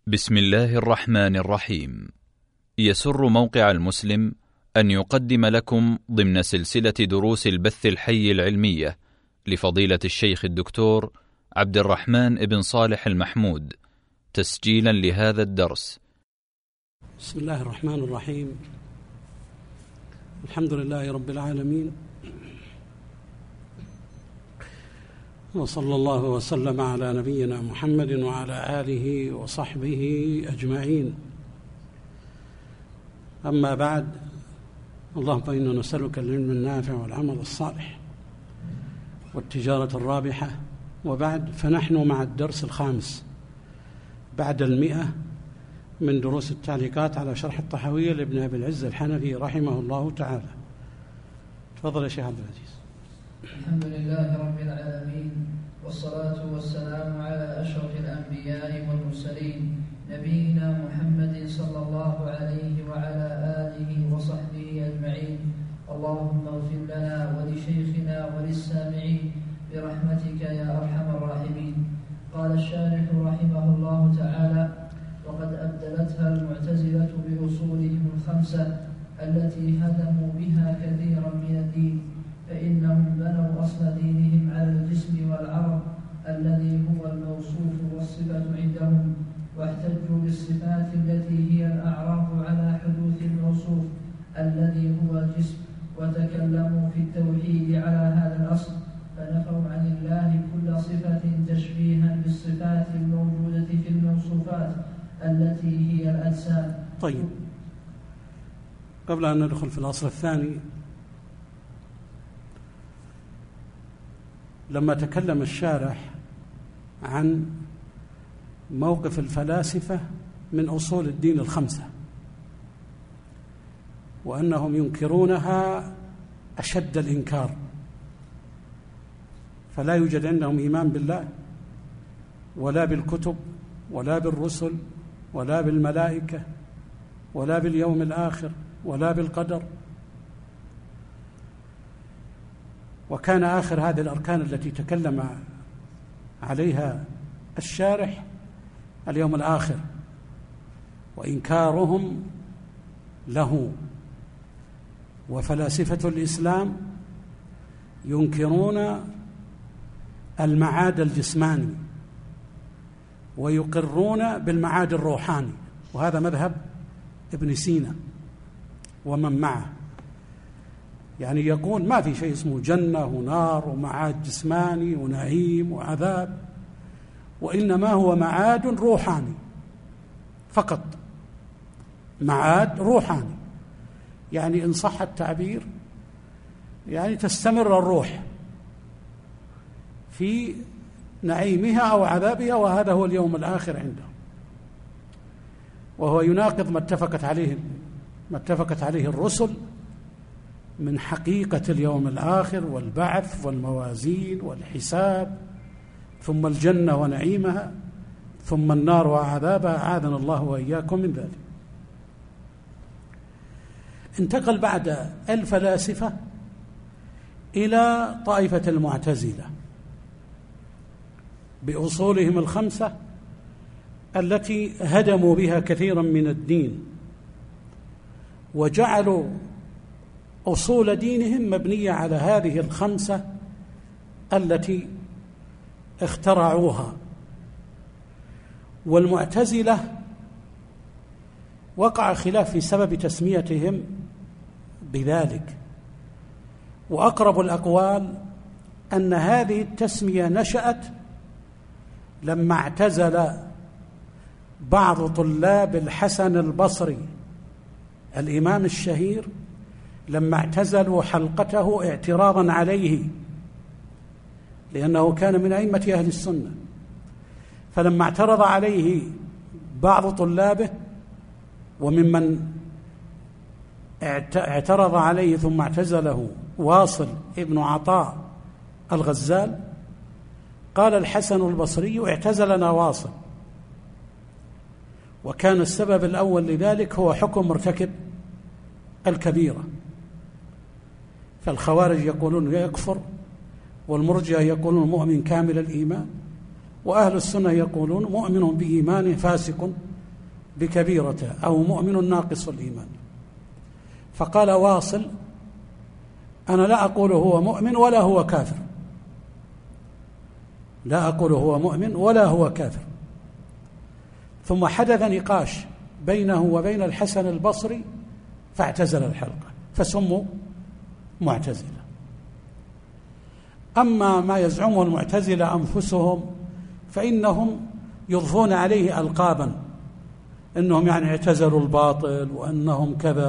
بسم الله الرحمن الرحيم. يسر موقع المسلم أن يقدم لكم ضمن سلسلة دروس البث الحي العلمية لفضيلة الشيخ الدكتور عبد الرحمن بن صالح المحمود تسجيلا لهذا الدرس. بسم الله الرحمن الرحيم. الحمد لله رب العالمين، وصلى الله وسلم على نبينا محمد وعلى آله وصحبه أجمعين. أما بعد، اللهم إنا نسألك العلم النافع والعمل الصالح والتجارة الرابحة. وبعد، فنحن مع الدرس الخامس بعد 100 من دروس التعليقات على شرح الطحاوية لابن أبي العز الحنفي رحمه الله تعالى. تفضل يا شيخ عبد العزيز. الحمد لله رب العالمين، والصلاة والسلام على أشرف الأنبياء والمرسلين نبينا محمد صلى الله عليه وعلى آله وصحبه أجمعين. اللهم اغفر لنا ولشيخنا وللسامعين برحمتك يا أرحم الراحمين. قال الشارح رحمه الله تعالى: وقد أبدلتها المعتزلة بأصولهم الخمسة التي هدموا بها كثيرا من الدين، فإنهم بنوا أصل دينهم على الجسم والعرض الذي هو الموصوف والصفة عندهم، واحتجوا بالصفات التي هي الأعراض على حدوث الموصوف الذي هو الجسم، وتكلموا في التوحيد على هذا الأصل، فنفوا عن الله كل صفة تشبيها بالصفات الموجودة في الموصوفات التي هي الأجسام. طيب، قبل أن ندخل في الأصل الثاني، لما تكلم الشارح عن موقف الفلاسفة من أصول الدين الخمسة وأنهم ينكرونها أشد الإنكار، فلا يوجد عندهم إيمان بالله ولا بالكتب ولا بالرسل ولا بالملائكة ولا باليوم الآخر ولا بالقدر. وكان آخر هذه الأركان التي تكلم عليها الشارح اليوم الآخر وإنكارهم له. وفلاسفة الإسلام ينكرون المعاد الجسماني ويقرون بالمعاد الروحاني، وهذا مذهب ابن سينا ومن معه. يعني يقول ما في شيء اسمه جنة ونار ومعاد جسماني ونعيم وعذاب، وإنما هو معاد روحاني فقط، معاد روحاني. يعني إن صح التعبير يعني تستمر الروح في نعيمها أو عذابها، وهذا هو اليوم الآخر عندهم. وهو يناقض ما اتفقت عليه الرسل من حقيقة اليوم الآخر والبعث والموازين والحساب، ثم الجنة ونعيمها، ثم النار وعذابها، أعاذنا الله وإياكم من ذلك. انتقل بعد الفلاسفة إلى طائفة المعتزلة بأصولهم الخمسة التي هدموا بها كثيرا من الدين، وجعلوا أصول دينهم مبنية على هذه الخمسة التي اخترعوها. والمعتزلة وقع خلاف في سبب تسميتهم بذلك، وأقرب الأقوال أن هذه التسمية نشأت لما اعتزل بعض طلاب الحسن البصري الإمام الشهير، لما اعتزلوا حلقته اعتراضا عليه، لأنه كان من أئمة أهل السنة. فلما اعترض عليه بعض طلابه، وممن اعترض عليه ثم اعتزله واصل ابن عطاء الغزال، قال الحسن البصري: اعتزلنا واصل. وكان السبب الأول لذلك هو حكم مرتكب الكبيرة. فالخوارج يقولون يكفر، والمرجئة يقولون مؤمن كامل الإيمان، وأهل السنة يقولون مؤمن بإيمانه فاسق بكبيرة أو مؤمن ناقص الإيمان. فقال واصل: أنا لا أقول هو مؤمن ولا هو كافر، لا أقول هو مؤمن ولا هو كافر. ثم حدث نقاش بينه وبين الحسن البصري فاعتزل الحلقة، فسموا معتزلة. أما ما يزعمه المعتزلة أنفسهم فإنهم يضفون عليه ألقابا، إنهم يعني اعتزلوا الباطل وأنهم كذا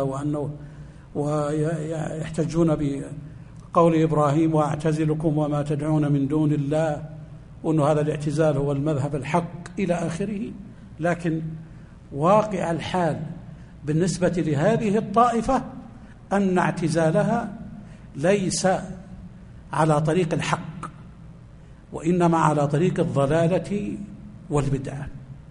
ويحتجون بقول إبراهيم: وأعتزلكم وما تدعون من دون الله، وأن هذا الاعتزال هو المذهب الحق إلى آخره. لكن واقع الحال بالنسبة لهذه الطائفة أن اعتزالها ليس على طريق الحق، وإنما على طريق الضلالة والبدعة.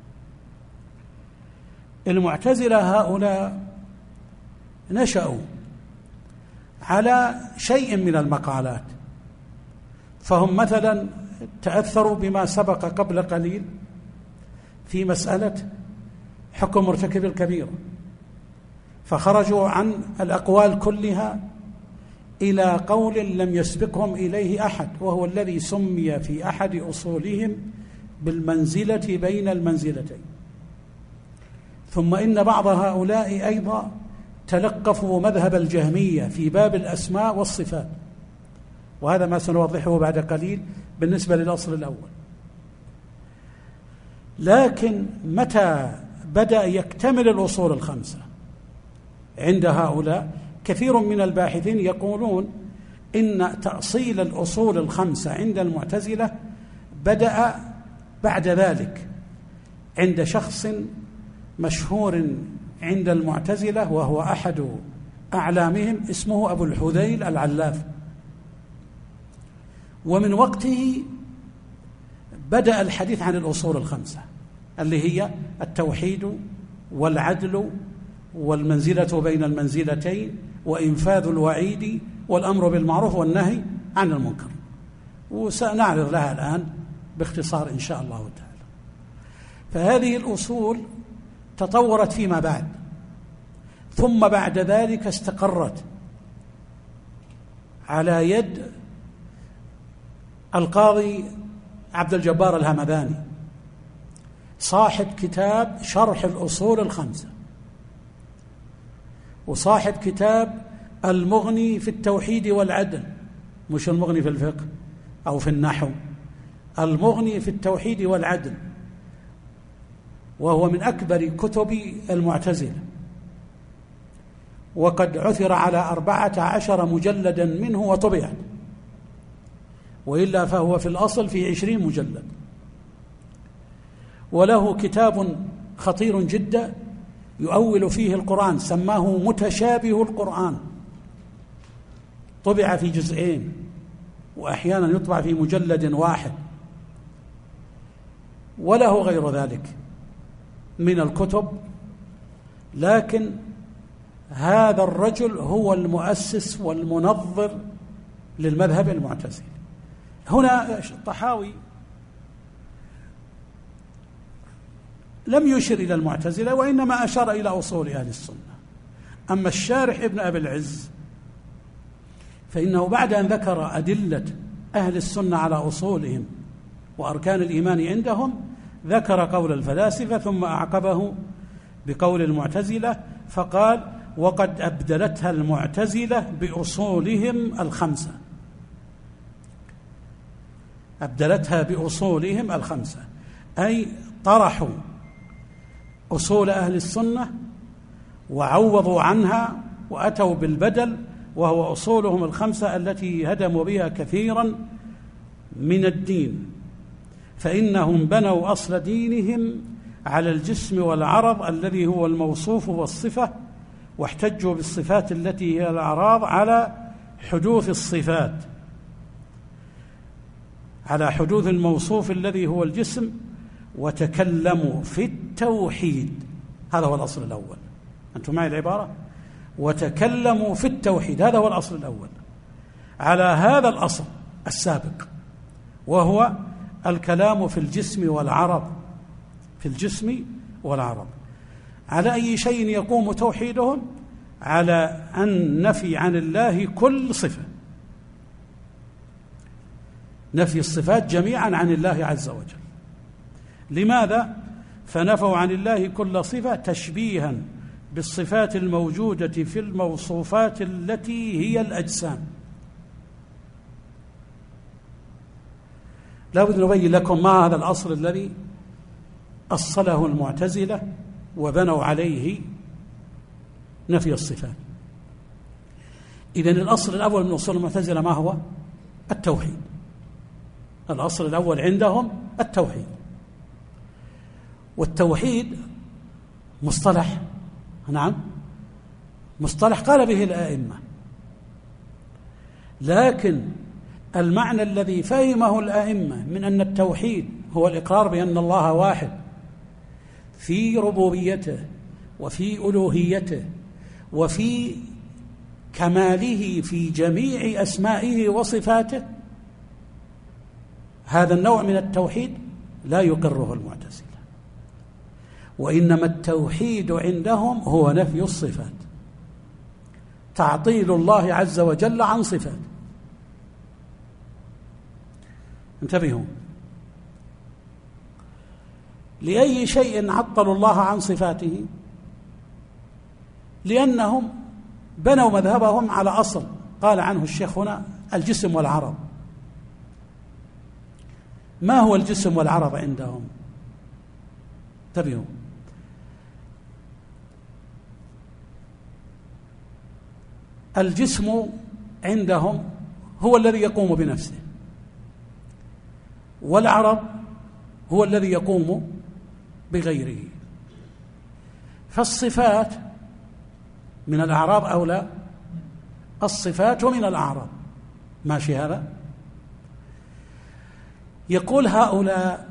المعتزلة هؤلاء نشأوا على شيء من المقالات، فهم مثلا تأثروا بما سبق قبل قليل في مسألة حكم مرتكب الكبيرة، فخرجوا عن الأقوال كلها إلى قول لم يسبقهم إليه أحد، وهو الذي سمي في أحد أصولهم بالمنزلة بين المنزلتين. ثم إن بعض هؤلاء أيضا تلقفوا مذهب الجهمية في باب الأسماء والصفات، وهذا ما سنوضحه بعد قليل بالنسبة للأصل الأول. لكن متى بدأ يكتمل الأصول الخمسة عند هؤلاء؟ كثير من الباحثين يقولون إن تأصيل الأصول الخمسة عند المعتزلة بدأ بعد ذلك عند شخص مشهور عند المعتزلة، وهو أحد أعلامهم، اسمه أبو الحذيل العلاف. ومن وقته بدأ الحديث عن الأصول الخمسة، اللي هي التوحيد والعدل والمنزلة بين المنزلتين وإنفاذ الوعيد والأمر بالمعروف والنهي عن المنكر، وسنعرض لها الآن باختصار إن شاء الله تعالى. فهذه الأصول تطورت فيما بعد، ثم بعد ذلك استقرت على يد القاضي عبد الجبار الهمداني صاحب كتاب شرح الأصول الخمسة، وصاحب كتاب المغني في التوحيد والعدل، مش المغني في الفقه أو في النحو، المغني في التوحيد والعدل، وهو من أكبر كتب المعتزلة، وقد عثر على 14 مجلدا منه وطبعت، وإلا فهو في الأصل في 20 مجلد. وله كتاب خطير جدا يؤول فيه القرآن، سماه متشابه القرآن، طبع في جزئين وأحيانا يطبع في مجلد واحد. وله غير ذلك من الكتب، لكن هذا الرجل هو المؤسس والمنظر للمذهب المعتزلي. هنا الطحاوي لم يشر إلى المعتزلة، وإنما أشار إلى أصول أهل السنة. أما الشارح ابن أبي العز فإنه بعد أن ذكر أدلة أهل السنة على أصولهم وأركان الإيمان عندهم ذكر قول الفلاسفة، ثم أعقبه بقول المعتزلة فقال: وقد أبدلتها المعتزلة بأصولهم الخمسة. أبدلتها بأصولهم الخمسة، أي طرحوا أصول أهل السنة وعوضوا عنها وأتوا بالبدل، وهو أصولهم الخمسة التي هدموا بها كثيرا من الدين. فإنهم بنوا أصل دينهم على الجسم والعرض الذي هو الموصوف والصفة، واحتجوا بالصفات التي هي الأعراض على حدوث الصفات، على حدوث الموصوف الذي هو الجسم، وتكلموا في التوحيد. هذا هو الأصل الأول. أنتم معي العبارة؟ وتكلموا في التوحيد، هذا هو الأصل الأول، على هذا الأصل السابق، وهو الكلام في الجسم والعرض، في الجسم والعرض. على أي شيء يقوم توحيدهم؟ على أن نفي عن الله كل صفة، نفي الصفات جميعا عن الله عز وجل. لماذا؟ فنفوا عن الله كل صفة تشبيها بالصفات الموجودة في الموصوفات التي هي الأجسام. لا بد نبين لكم ما هذا الأصل الذي أصله المعتزلة وبنوا عليه نفي الصفات. إذن الأصل الأول من أصول المعتزلة ما هو؟ التوحيد. الأصل الأول عندهم التوحيد، والتوحيد مصطلح، نعم مصطلح قال به الآئمة، لكن المعنى الذي فهمه الآئمة من أن التوحيد هو الإقرار بأن الله واحد في ربوبيته وفي ألوهيته وفي كماله في جميع أسمائه وصفاته، هذا النوع من التوحيد لا يقره المعتزلة، وإنما التوحيد عندهم هو نفي الصفات، تعطيل الله عز وجل عن صفاته. انتبهوا، لأي شيء عطلوا الله عن صفاته؟ لأنهم بنوا مذهبهم على أصل قال عنه الشيخ هنا: الجسم والعرض. ما هو الجسم والعرض عندهم؟ انتبهوا، الجسم عندهم هو الذي يقوم بنفسه، والعرض هو الذي يقوم بغيره. فالصفات من الأعراض أو لا؟ الصفات من الأعراض. ماشي هذا؟ يقول هؤلاء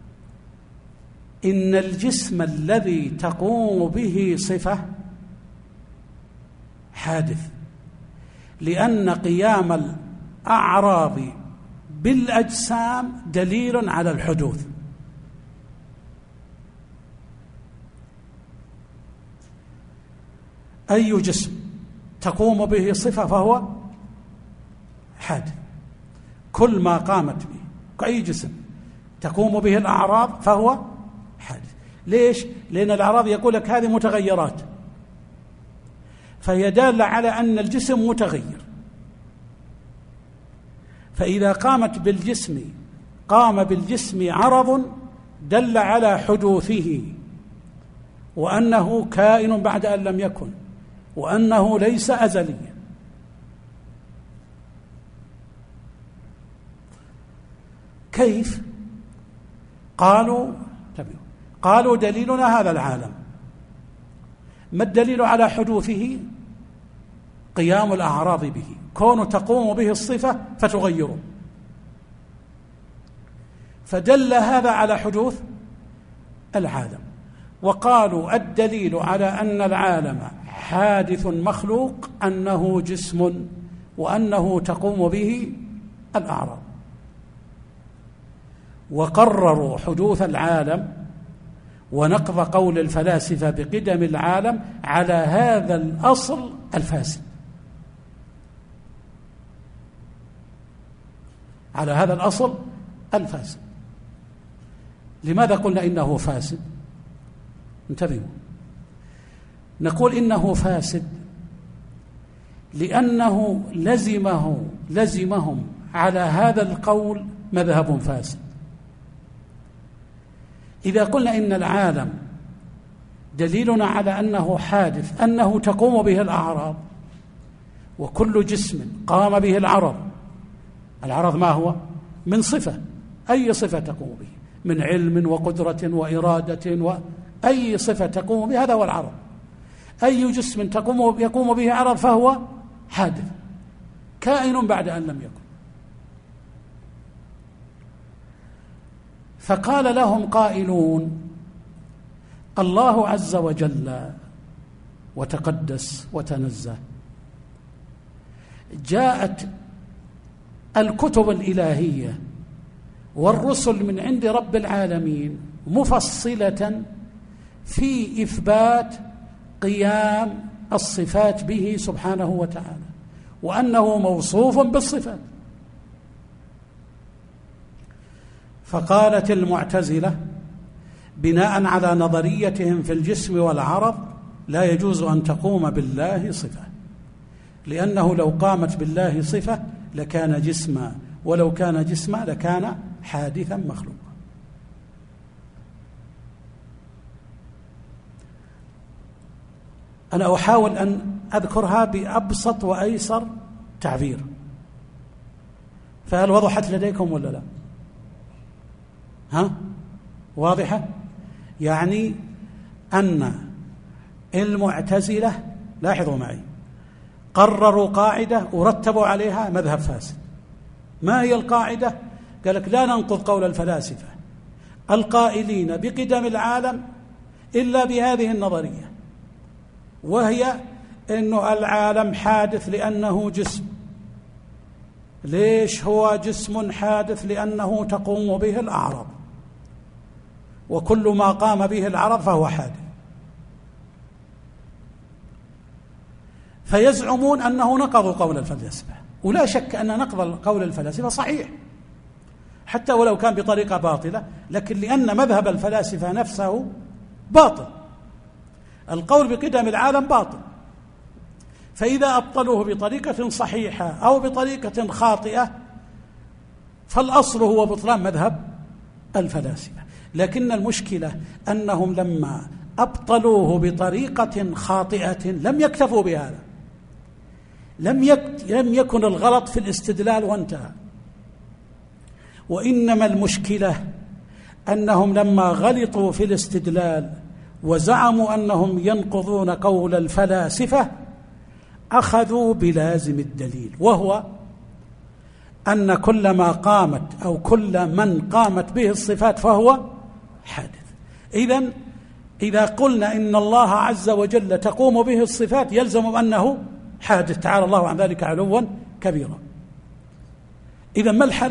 إن الجسم الذي تقوم به صفة حادث، لأن قيام الأعراض بالأجسام دليل على الحدوث. أي جسم تقوم به صفة فهو حادث، كل ما قامت به أي جسم تقوم به الأعراض فهو حادث. ليش؟ لأن الأعراض يقول لك هذه متغيرات، فهي دالة على أن الجسم متغير، فإذا قامت بالجسم قام بالجسم عرض دل على حدوثه، وأنه كائن بعد أن لم يكن، وأنه ليس أزليا. كيف؟ قالوا دليلنا هذا العالم. ما الدليل على حدوثه؟ قيام الأعراض به، كون تقوم به الصفة فتغيره، فدل هذا على حدوث العالم. وقالوا الدليل على أن العالم حادث مخلوق أنه جسم وأنه تقوم به الأعراض، وقرروا حدوث العالم ونقض قول الفلاسفة بقدم العالم على هذا الأصل الفاسد، على هذا الأصل الفاسد. لماذا قلنا إنه فاسد؟ انتبهوا، نقول إنه فاسد لأنه لزمهم على هذا القول مذهب فاسد. إذا قلنا إن العالم دليلنا على أنه حادث أنه تقوم به الأعراض، وكل جسم قام به العرض ما هو؟ من صفة، أي صفة تقوم به من علم وقدرة وإرادة وأي صفة تقوم به هذا هو العرض. أي جسم يقوم به عرض فهو حادث كائن بعد أن لم يكن. فقال لهم قائلون: الله عز وجل وتقدس وتنزه جاءت الكتب الإلهية والرسل من عند رب العالمين مفصلة في إثبات قيام الصفات به سبحانه وتعالى، وأنه موصوف بالصفات. فقالت المعتزلة بناء على نظريتهم في الجسم والعرض لا يجوز أن تقوم بالله صفة، لأنه لو قامت بالله صفة لكان جسما، ولو كان جسما لكان حادثا مخلوقا. أنا أحاول أن أذكرها بأبسط وأيسر تعبير، فهل وضحت لديكم ولا لا؟ واضحة؟ يعني أن المعتزلة، لاحظوا معي، قرروا قاعدة ورتبوا عليها مذهب فاسد. ما هي القاعدة؟ قال لك لا ننقض قول الفلاسفة القائلين بقدم العالم إلا بهذه النظرية، وهي أن العالم حادث لأنه جسم. ليش هو جسم حادث؟ لأنه تقوم به الأعراض، وكل ما قام به العرض فهو حادث. فيزعمون أنه نقضوا قول الفلاسفة، ولا شك أن نقض قول الفلاسفة صحيح حتى ولو كان بطريقة باطلة، لكن لأن مذهب الفلاسفة نفسه باطل، القول بقدم العالم باطل، فإذا أبطلوه بطريقة صحيحة أو بطريقة خاطئة فالأصل هو بطلان مذهب الفلاسفة. لكن المشكلة أنهم لما أبطلوه بطريقة خاطئة لم يكتفوا بهذا، لم يكن الغلط في الاستدلال وانتهى، وإنما المشكلة أنهم لما غلطوا في الاستدلال وزعموا أنهم ينقضون قول الفلاسفة أخذوا بلازم الدليل، وهو أن كل ما قامت أو كل من قامت به الصفات فهو حادث. إذا قلنا إن الله عز وجل تقوم به الصفات يلزم أنه حادث، تعالى الله عن ذلك علوا كبيرا. إذا ما الحل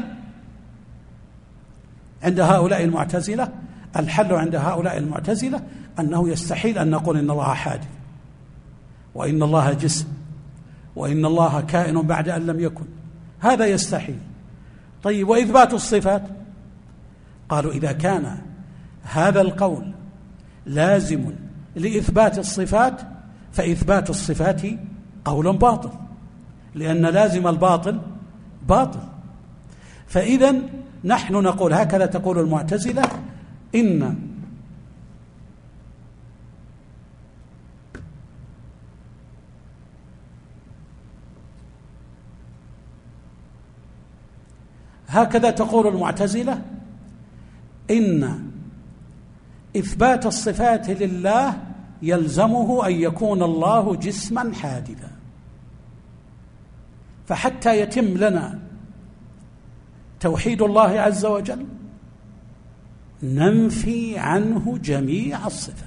عند هؤلاء المعتزلة؟ الحل عند هؤلاء المعتزلة أنه يستحيل أن نقول إن الله حادث، وإن الله جسم، وإن الله كائن بعد أن لم يكن، هذا يستحيل. طيب وإثبات الصفات؟ قالوا إذا كان هذا القول لازم لإثبات الصفات فإثبات الصفات قول باطل، لأن لازم الباطل باطل. فإذا نحن نقول هكذا تقول المعتزلة: إن هكذا تقول المعتزلة إن إثبات الصفات لله يلزمه أن يكون الله جسما حادثا، فحتى يتم لنا توحيد الله عز وجل ننفي عنه جميع الصفات.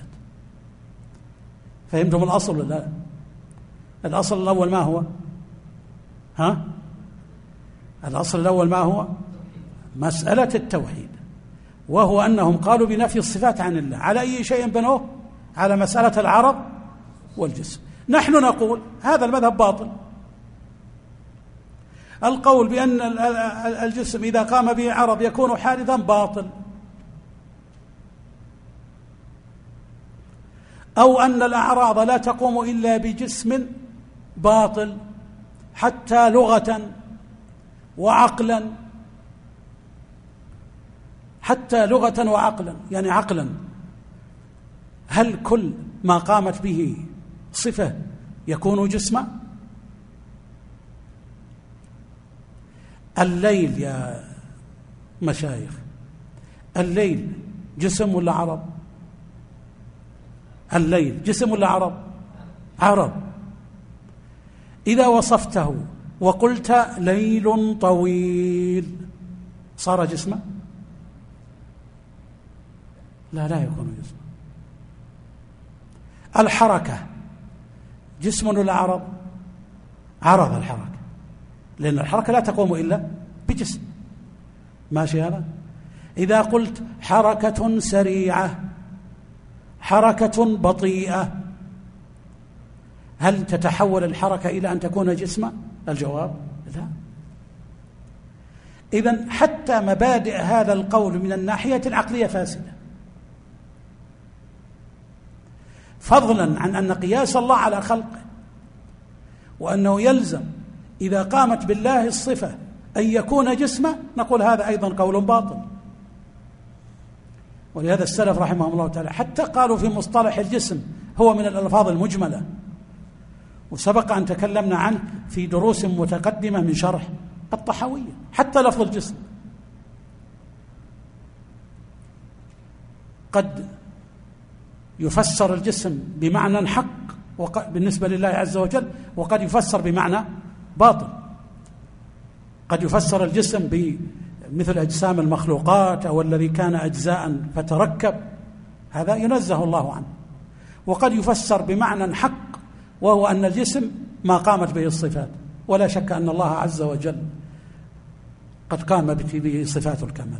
فهمتم الأصل ولا لا؟ الأصل الأول ما هو؟ الأصل الأول ما هو؟ مسألة التوحيد، وهو أنهم قالوا بنفي الصفات عن الله. على أي شيء بنوه؟ على مسألة العرض والجسم. نحن نقول هذا المذهب باطل. القول بأن الجسم إذا قام به عرض يكون حادثا باطل، أو أن الأعراض لا تقوم إلا بجسم باطل، حتى لغة وعقلا، حتى لغة وعقلا. يعني عقلا، هل كل ما قامت به صفة يكون جسما؟ الليل يا مشايخ، الليل جسم ولا عرض؟ الليل جسم ولا عرض؟ عرض. إذا وصفته وقلت ليل طويل صار جسما؟ لا يكون جسما. الحركة جسم ولا عرض؟ عرض الحركة، لأن الحركة لا تقوم إلا بجسم. ماشي هذا؟ إذا قلت حركة سريعة، حركة بطيئة، هل تتحول الحركة إلى أن تكون جسما؟ الجواب لا. إذن حتى مبادئ هذا القول من الناحية العقلية فاسدة، فضلا عن أن قياس الله على خلقه، وأنه يلزم إذا قامت بالله الصفة أن يكون جسما، نقول هذا أيضا قول باطل. ولهذا السلف رحمهم الله تعالى حتى قالوا في مصطلح الجسم هو من الألفاظ المجملة، وسبق أن تكلمنا عنه في دروس متقدمة من شرح الطحاوية. حتى لفظ الجسم قد يفسر الجسم بمعنى حق بالنسبة لله عز وجل، وقد يفسر بمعنى باطل. قد يفسر الجسم بمثل أجسام المخلوقات أو الذي كان أجزاء فتركب، هذا ينزه الله عنه. وقد يفسر بمعنى حق، وهو أن الجسم ما قامت به الصفات، ولا شك أن الله عز وجل قد قام به صفات الكمال.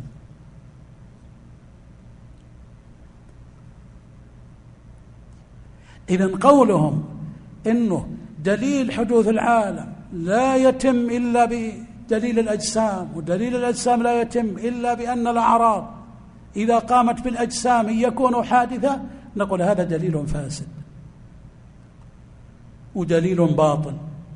إذن قولهم إنه دليل حدوث العالم لا يتم إلا بدليل الأجسام، ودليل الأجسام لا يتم إلا بأن الأعراض إذا قامت بالأجسام يكون حادثة، نقول هذا دليل فاسد ودليل باطل.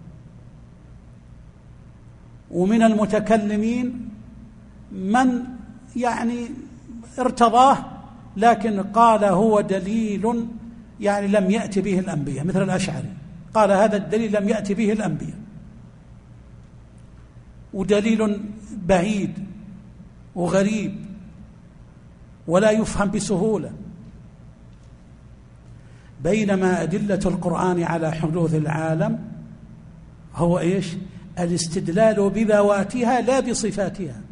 ومن المتكلمين من ارتضاه، لكن قال هو دليل لم يأتي به الأنبياء، مثل الأشعري قال هذا الدليل لم يأتي به الأنبياء، ودليل بعيد وغريب ولا يفهم بسهولة. بينما أدلة القرآن على حدوث العالم هو إيش؟ الاستدلال بذواتها لا بصفاتها.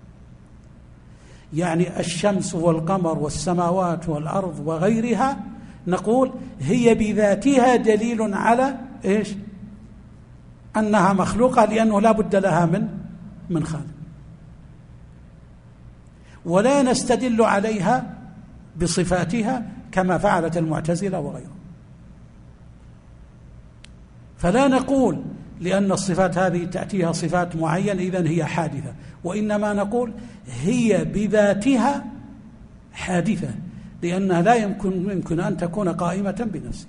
الشمس والقمر والسماوات والأرض وغيرها نقول هي بذاتها دليل على إيش؟ أنها مخلوقة، لأنه لا بد لها من خالق. ولا نستدل عليها بصفاتها كما فعلت المعتزلة وغيرهم. فلا نقول لأن الصفات هذه تأتيها صفات معينة إذن هي حادثة، وإنما نقول هي بذاتها حادثة، لأنها لا يمكن أن تكون قائمة بنفسها.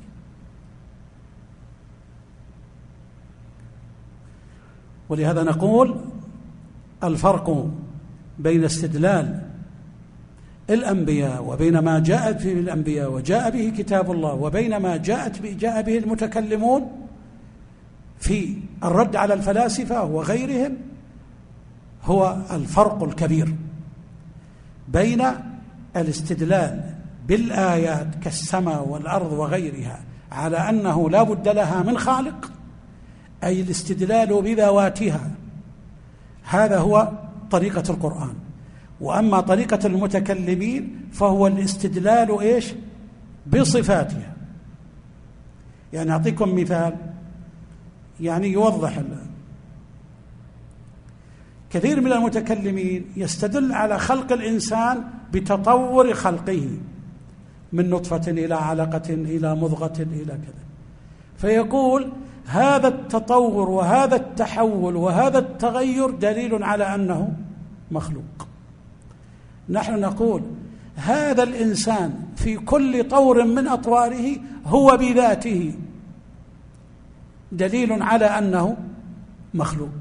ولهذا نقول الفرق بين استدلال الأنبياء وبين ما جاءت به الأنبياء وجاء به كتاب الله، وبين ما جاء به المتكلمون في الرد على الفلاسفة وغيرهم، هو الفرق الكبير بين الاستدلال بالآيات كالسماء والأرض وغيرها على أنه لا بد لها من خالق، أي الاستدلال بذواتها، هذا هو طريقة القرآن. وأما طريقة المتكلمين فهو الاستدلال إيش؟ بصفاتها. أعطيكم مثال يوضح. كثير من المتكلمين يستدل على خلق الإنسان بتطور خلقه من نطفة إلى علقة إلى مضغة إلى كذا، فيقول هذا التطور وهذا التحول وهذا التغير دليل على أنه مخلوق. نحن نقول هذا الإنسان في كل طور من أطواره هو بذاته دليل على أنه مخلوق.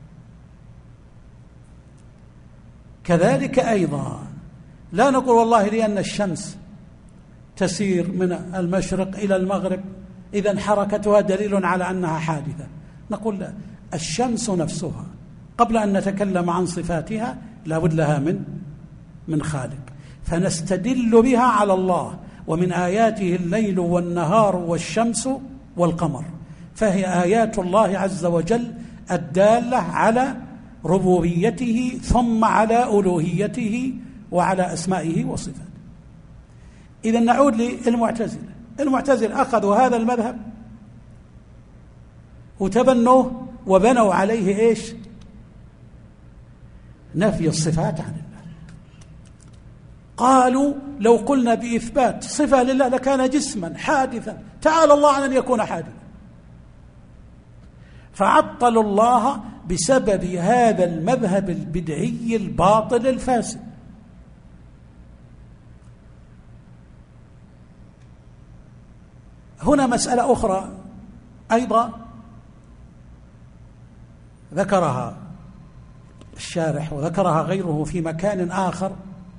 كذلك أيضا لا نقول والله لأن الشمس تسير من المشرق إلى المغرب إذن حركتها دليل على أنها حادثة، نقول لا، الشمس نفسها قبل أن نتكلم عن صفاتها لابد لها من خالق، فنستدل بها على الله. ومن آياته الليل والنهار والشمس والقمر، فهي آيات الله عز وجل الدالة على ربوبيته ثم على ألوهيته وعلى أسمائه وصفاته. إذن نعود للمعتزلة. المعتزلة أخذوا هذا المذهب وتبنوه وبنوا عليه إيش؟ نفي الصفات عن الله. قالوا لو قلنا بإثبات صفة لله لكان جسما حادثا، تعالى الله عن أن يكون حادثا. فعطلوا الله بسبب هذا المذهب البدعي الباطل الفاسد. هنا مسألة أخرى أيضا ذكرها الشارح وذكرها غيره في مكان آخر،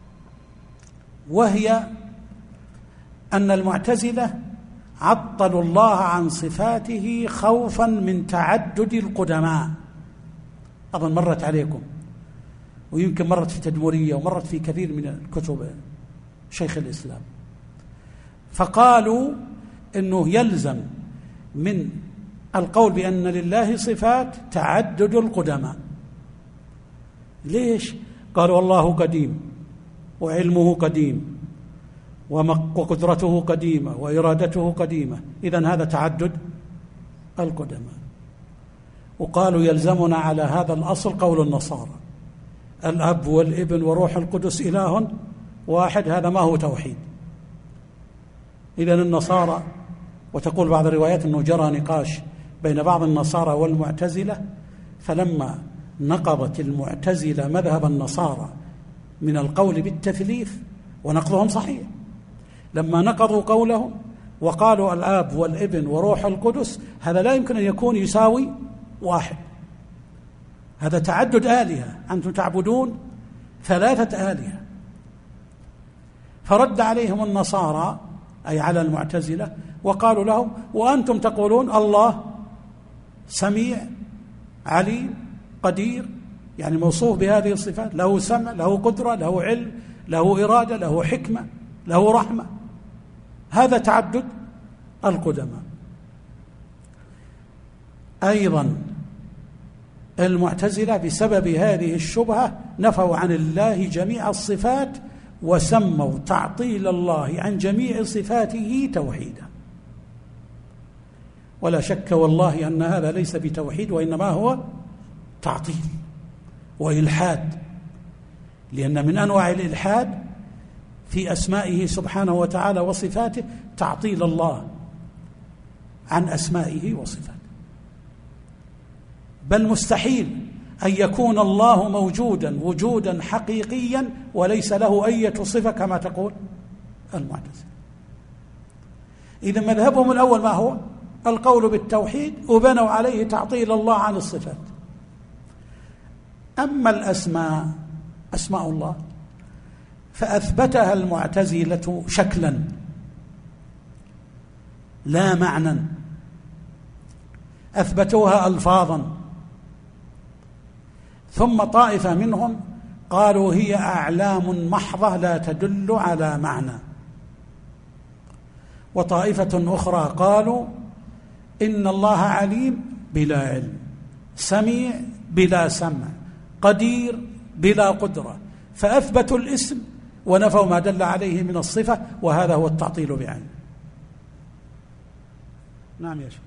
وهي أن المعتزلة عطلوا الله عن صفاته خوفا من تعدد القدماء. أظن مرت عليكم، ويمكن مرت في التدمرية ومرت في كثير من الكتب شيخ الإسلام. فقالوا إنه يلزم من القول بأن لله صفات تعدد القدماء. ليش؟ قالوا الله قديم وعلمه قديم وقدرته قديمة وإرادته قديمة، إذن هذا تعدد القدماء. وقالوا يلزمنا على هذا الأصل قول النصارى الأب والابن وروح القدس إله واحد، هذا ما هو توحيد. إذن النصارى، وتقول بعض الروايات أنه جرى نقاش بين بعض النصارى والمعتزلة، فلما نقضت المعتزلة مذهب النصارى من القول بالتثليث، ونقضهم صحيح، لما نقضوا قولهم وقالوا الآب والابن وروح القدس، هذا لا يمكن أن يكون يساوي واحد، هذا تعدد آلهة، أنتم تعبدون 3 آلهة. فرد عليهم النصارى أي على المعتزلة وقالوا لهم وأنتم تقولون الله سميع عليم قدير، يعني موصوف بهذه الصفات، له سمع له قدرة له علم له إرادة له حكمة له رحمة، هذا تعدد القدماء. أيضا المعتزلة بسبب هذه الشبهة نفوا عن الله جميع الصفات وسموا تعطيل الله عن جميع صفاته توحيدا. ولا شك والله أن هذا ليس بتوحيد، وإنما هو تعطيل وإلحاد، لأن من أنواع الإلحاد في أسمائه سبحانه وتعالى وصفاته تعطيل الله عن أسمائه وصفاته. بل مستحيل أن يكون الله موجودا وجودا حقيقيا وليس له أي صفة كما تقول المعتزلة. إذن مذهبهم الأول ما هو؟ القول بالتوحيد، وبنوا عليه تعطيل الله عن الصفات. أما الأسماء، أسماء الله، فأثبتها المعتزلة شكلا لا معنى، أثبتوها ألفاظا، ثم طائفة منهم قالوا هي أعلام محضة لا تدل على معنى، وطائفة أخرى قالوا إن الله عليم بلا علم، سميع بلا سمع، قدير بلا قدرة، فأثبتوا الاسم ونفوا ما دل عليه من الصفة، وهذا هو التعطيل بعينه. نعم يا شيخ.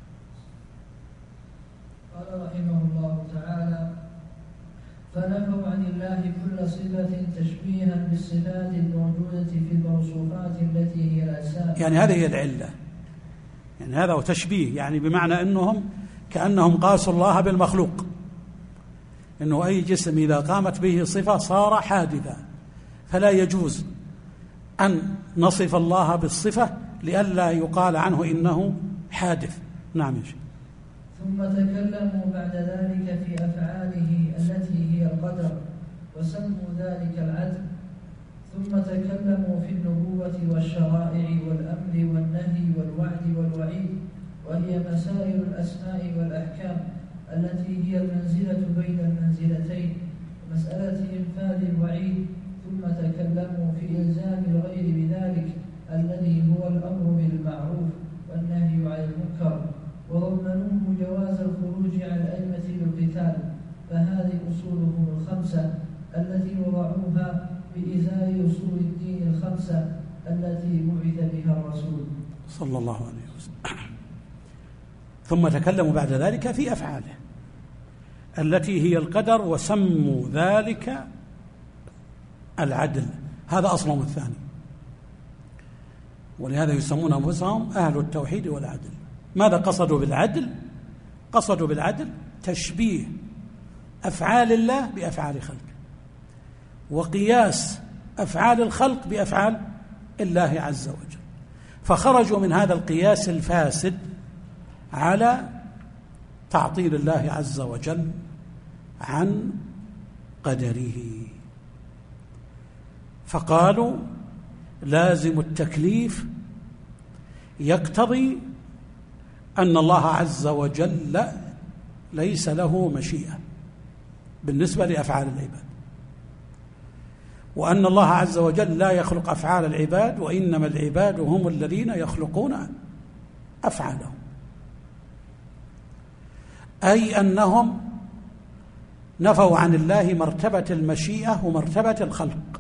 قال رحمه الله تعالى: فنفوا عن الله كل صفة تشبيها بالصفات الموجودة في الموصوفات التي هي الأجسام. يعني هذه هي العلة، يعني هذا هو تشبيه، يعني بمعنى أنهم كأنهم قاسوا الله بالمخلوق، أنه أي جسم إذا قامت به صفة صار حادثا، فلا يجوز أن نصف الله بالصفة لئلا يقال عنه إنه حادث. نعم يا شيخ. ثم تكلموا بعد ذلك في أفعاله التي هي القدر وسموا ذلك العدل، ثم تكلموا في النبوة والشرائع والأمر والنهي والوعد والوعيد، وهي مسائل الأسماء والأحكام التي هي المنزلة بين المنزلتين، ومسألة إنفاذ الوعيد. ثم تكلموا في إلزام الغير بذلك الذي هو الأمر بالمعروف والنهي عن المنكر، وضمنوه جواز الخروج عن الأئمة بالقتال. فهذه أصولهم الخمسة التي وضعوها بإزاء أصول الدين الخمسة التي بعث بها الرسول صلى الله عليه وسلم. ثم تكلموا بعد ذلك في أفعاله التي هي القدر، وسموا ذلك العدل. هذا أصلهم الثاني، ولهذا يسمون أنفسهم أهل التوحيد والعدل. ماذا قصدوا بالعدل؟ قصدوا بالعدل تشبيه أفعال الله بأفعال خلقه، وقياس أفعال الخلق بأفعال الله عز وجل، فخرجوا من هذا القياس الفاسد على تعطيل الله عز وجل عن قدره، فقالوا لازم التكليف يقتضي أن الله عز وجل ليس له مشيئة بالنسبة لأفعال العباد، وأن الله عز وجل لا يخلق أفعال العباد، وإنما العباد هم الذين يخلقون أفعالهم، أي أنهم نفوا عن الله مرتبة المشيئة ومرتبة الخلق،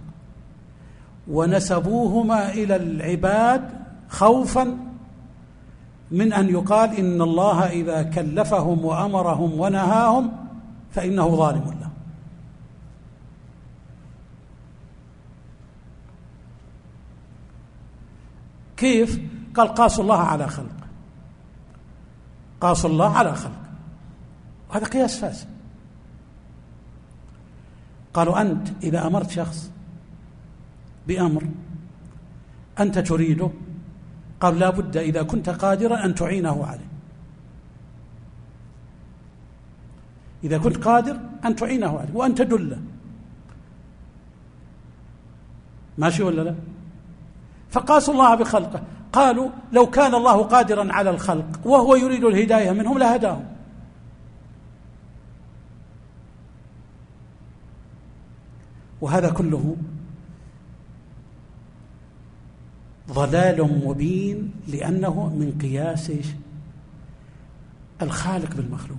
ونسبوهما إلى العباد خوفا من أن يقال إن الله إذا كلفهم وأمرهم ونهاهم فإنه ظالم له. كيف؟ قال قاسوا الله على خلقه، قاسوا الله على خلقه، وهذا قياس فاسد. قالوا أنت إذا أمرت شخص بأمر أنت تريده، قال لا بد إذا كنت قادرا أن تعينه عليه، إذا كنت قادر أن تعينه عليه وأن تدله، ماشي ولا لا؟ فقاسوا الله بخلقه، قالوا لو كان الله قادرا على الخلق وهو يريد الهداية منهم لهداهم، وهذا كله ضلال مبين، لأنه من قياس الخالق بالمخلوق.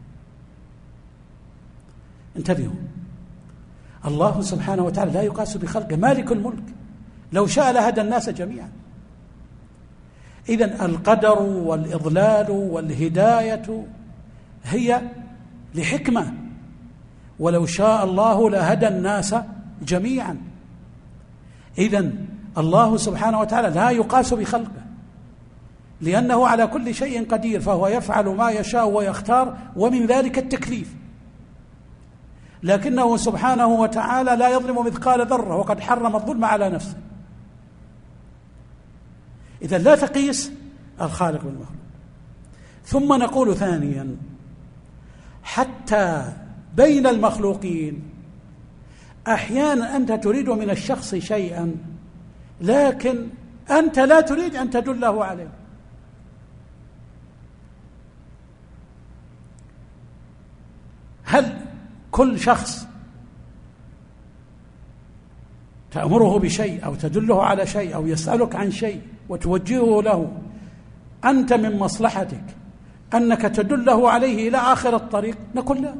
انتبهوا، الله سبحانه وتعالى لا يقاس بخلقه، مالك الملك، لو شاء لهدى الناس جميعا. إذن القدر والإضلال والهداية هي لحكمة، ولو شاء الله لهدى الناس جميعا. إذن الله سبحانه وتعالى لا يقاس بخلقه، لأنه على كل شيء قدير، فهو يفعل ما يشاء ويختار، ومن ذلك التكليف، لكنه سبحانه وتعالى لا يظلم مثقال ذرة، وقد حرم الظلم على نفسه. إذن لا تقيس الخالق بالمخلوق. ثم نقول ثانيا، حتى بين المخلوقين أحيانا أنت تريد من الشخص شيئا، لكن أنت لا تريد أن تدله عليه. هل كل شخص تأمره بشيء أو تدله على شيء أو يسألك عن شيء وتوجهه له أنت من مصلحتك أنك تدله عليه إلى آخر الطريق؟ نقول لا.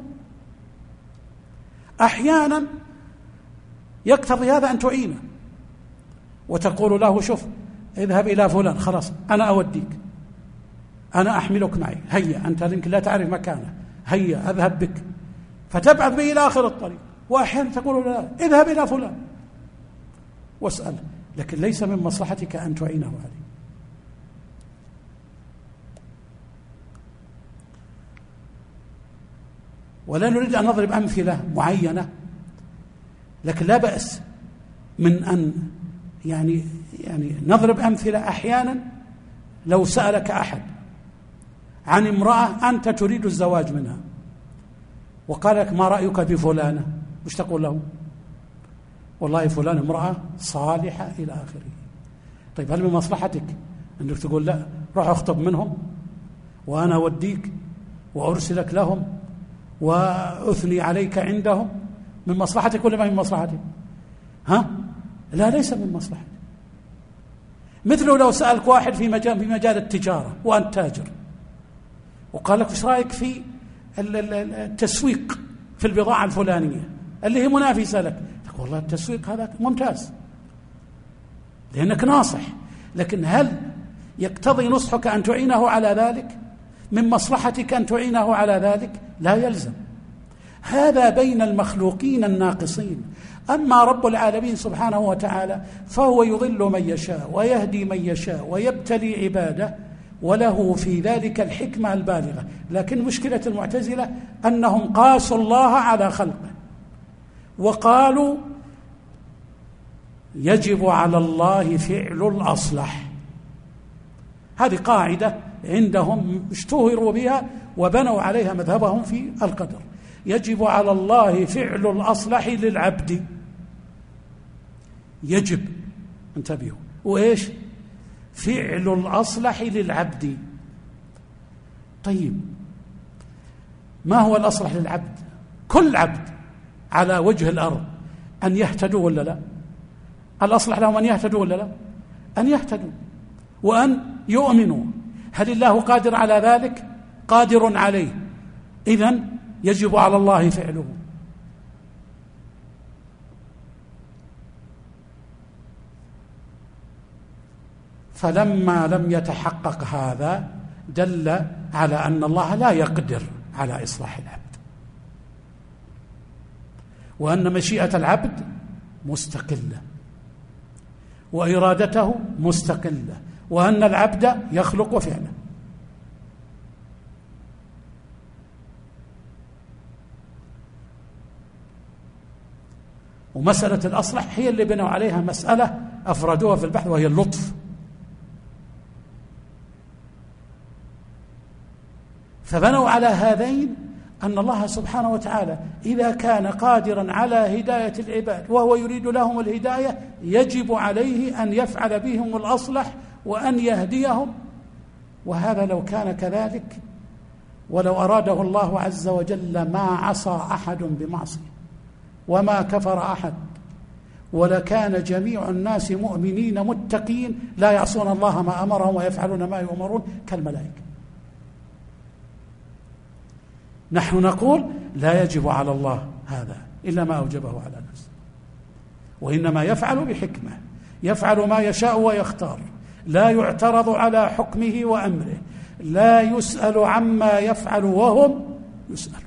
أحيانا يقتضي هذا أن تعينه وتقول له شوف اذهب إلى فلان، خلاص أنا أوديك، أنا أحملك معي، هيا أنت يمكن لا تعرف مكانه، هيا أذهب بك، فتبعث به إلى آخر الطريق. وأحيانا تقول لا اذهب إلى فلان واسأله، لكن ليس من مصلحتك أن تعينه عليه. ولا نريد أن نضرب أمثلة معينة، لكن لا بأس من أن يعني نضرب أمثلة. أحيانا لو سألك أحد عن امرأة أنت تريد الزواج منها وقال لك ما رأيك بفلانة، مش تقول له؟ والله فلان امرأة صالحة إلى آخره. طيب هل من مصلحتك أنك تقول لا روح اخطب منهم وأنا أوديك وأرسلك لهم وأثني عليك عندهم؟ من مصلحتك ولا ما من مصلحتك؟ ها؟ لا، ليس من مصلحتك. مثله لو سألك واحد في مجال التجارة وأنت تاجر وقال لك ايش رأيك في التسويق في البضاعة الفلانية اللي هي منافسة لك؟ تقول والله التسويق هذا ممتاز لأنك ناصح، لكن هل يقتضي نصحك أن تعينه على ذلك؟ من مصلحتك أن تعينه على ذلك؟ لا يلزم. هذا بين المخلوقين الناقصين. أما رب العالمين سبحانه وتعالى فهو يضل من يشاء ويهدي من يشاء ويبتلي عباده، وله في ذلك الحكمة البالغة. لكن مشكلة المعتزلة أنهم قاسوا الله على خلقه وقالوا يجب على الله فعل الأصلح. هذه قاعدة عندهم اشتهروا بها وبنوا عليها مذهبهم في القدر. يجب على الله فعل الأصلح للعبد، يجب، انتبهوا، وإيش؟ فعل الأصلح للعبد. طيب ما هو الأصلح للعبد؟ كل عبد على وجه الأرض أن يهتدوا ولا لا؟ الأصلح لهم أن يهتدوا ولا لا؟ أن يهتدوا وأن يؤمنوا. هل الله قادر على ذلك؟ قادر عليه، إذن يجب على الله فعله. فلما لم يتحقق هذا دل على أن الله لا يقدر على إصلاح العبد، وأن مشيئة العبد مستقلة وإرادته مستقلة، وأن العبد يخلق فعله. ومسألة الأصلح هي اللي بنوا عليها مسألة أفردوها في البحث، وهي اللطف. فبنوا على هذين أن الله سبحانه وتعالى إذا كان قادرا على هداية العباد وهو يريد لهم الهداية يجب عليه أن يفعل بهم الأصلح وأن يهديهم. وهذا لو كان كذلك ولو أراده الله عز وجل ما عصى أحد بمعصية وما كفر أحد، ولكان جميع الناس مؤمنين متقين لا يعصون الله ما أمرهم ويفعلون ما يؤمرون كالملائكة. نحن نقول لا يجب على الله هذا إلا ما أوجبه على نفسه، وإنما يفعل بحكمة، يفعل ما يشاء ويختار، لا يعترض على حكمه وأمره، لا يسأل عما يفعل وهم يسألون.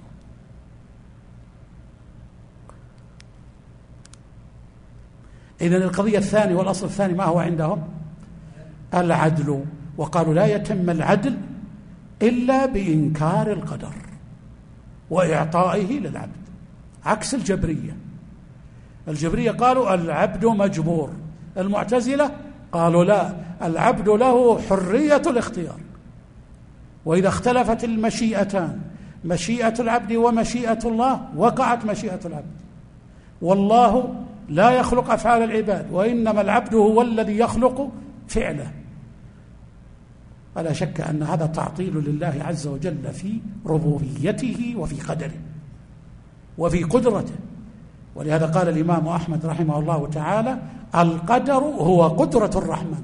إذن القضية الثانية والأصل الثاني ما هو عندهم؟ العدل. وقالوا لا يتم العدل إلا بإنكار القدر وإعطائه للعبد، عكس الجبرية. الجبرية قالوا العبد مجبور، المعتزلة قالوا لا، العبد له حرية الاختيار. وإذا اختلفت المشيئتان، مشيئة العبد ومشيئة الله، وقعت مشيئة العبد. والله لا يخلق أفعال العباد، وإنما العبد هو الذي يخلق فعله. ولا شك أن هذا تعطيل لله عز وجل في ربوبيته وفي قدره وفي قدرته. ولهذا قال الإمام أحمد رحمه الله تعالى القدر هو قدرة الرحمن.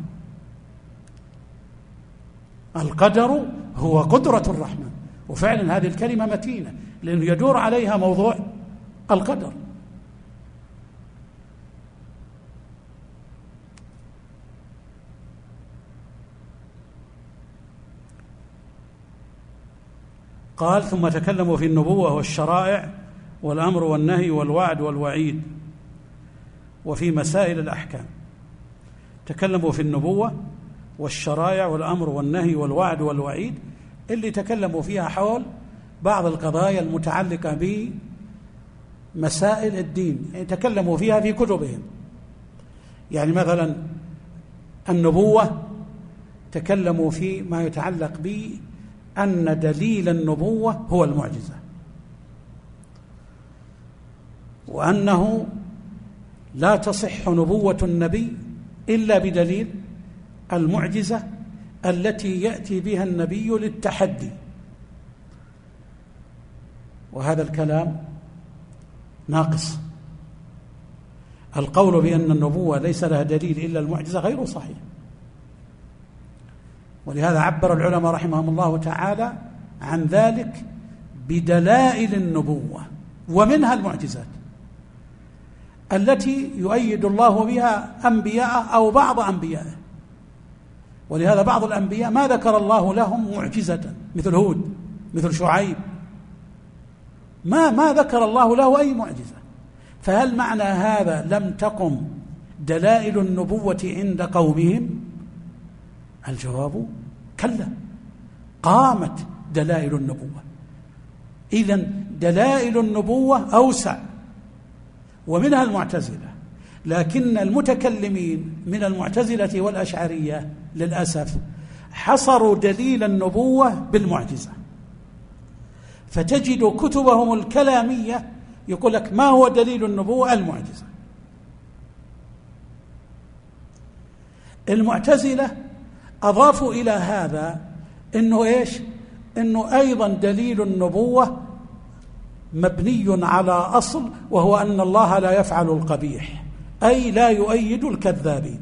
القدر هو قدرة الرحمن. وفعلا هذه الكلمة متينة لأنه يدور عليها موضوع القدر. قال ثم تكلموا في النبوة والشرائع والأمر والنهي والوعد والوعيد وفي مسائل الأحكام. تكلموا في النبوة والشرائع والأمر والنهي والوعد والوعيد اللي تكلموا فيها حول بعض القضايا المتعلقة بمسائل الدين، يعني تكلموا فيها في كتبهم. يعني مثلا النبوة تكلموا في ما يتعلق بأن دليل النبوة هو المعجزة، وأنه لا تصح نبوة النبي إلا بدليل المعجزة التي يأتي بها النبي للتحدي. وهذا الكلام ناقص. القول بأن النبوة ليس لها دليل إلا المعجزة غير صحيح. ولهذا عبر العلماء رحمهم الله تعالى عن ذلك بدلائل النبوة، ومنها المعجزات التي يؤيد الله بها أنبياءه أو بعض أنبيائه. ولهذا بعض الأنبياء ما ذكر الله لهم معجزة، مثل هود، مثل شعيب، ما ذكر الله له أي معجزة. فهل معنى هذا لم تقم دلائل النبوة عند قومهم؟ الجواب كلا، قامت دلائل النبوة. إذن دلائل النبوة أوسع، ومنها المعتزلة، لكن المتكلمين من المعتزلة والأشعرية للأسف حصروا دليل النبوة بالمعجزة، فتجد كتبهم الكلامية يقول لك ما هو دليل النبوة؟ المعجزة. المعتزلة أضافوا إلى هذا إنه إيش؟ إنه أيضا دليل النبوة مبني على أصل، وهو أن الله لا يفعل القبيح، أي لا يؤيد الكذابين.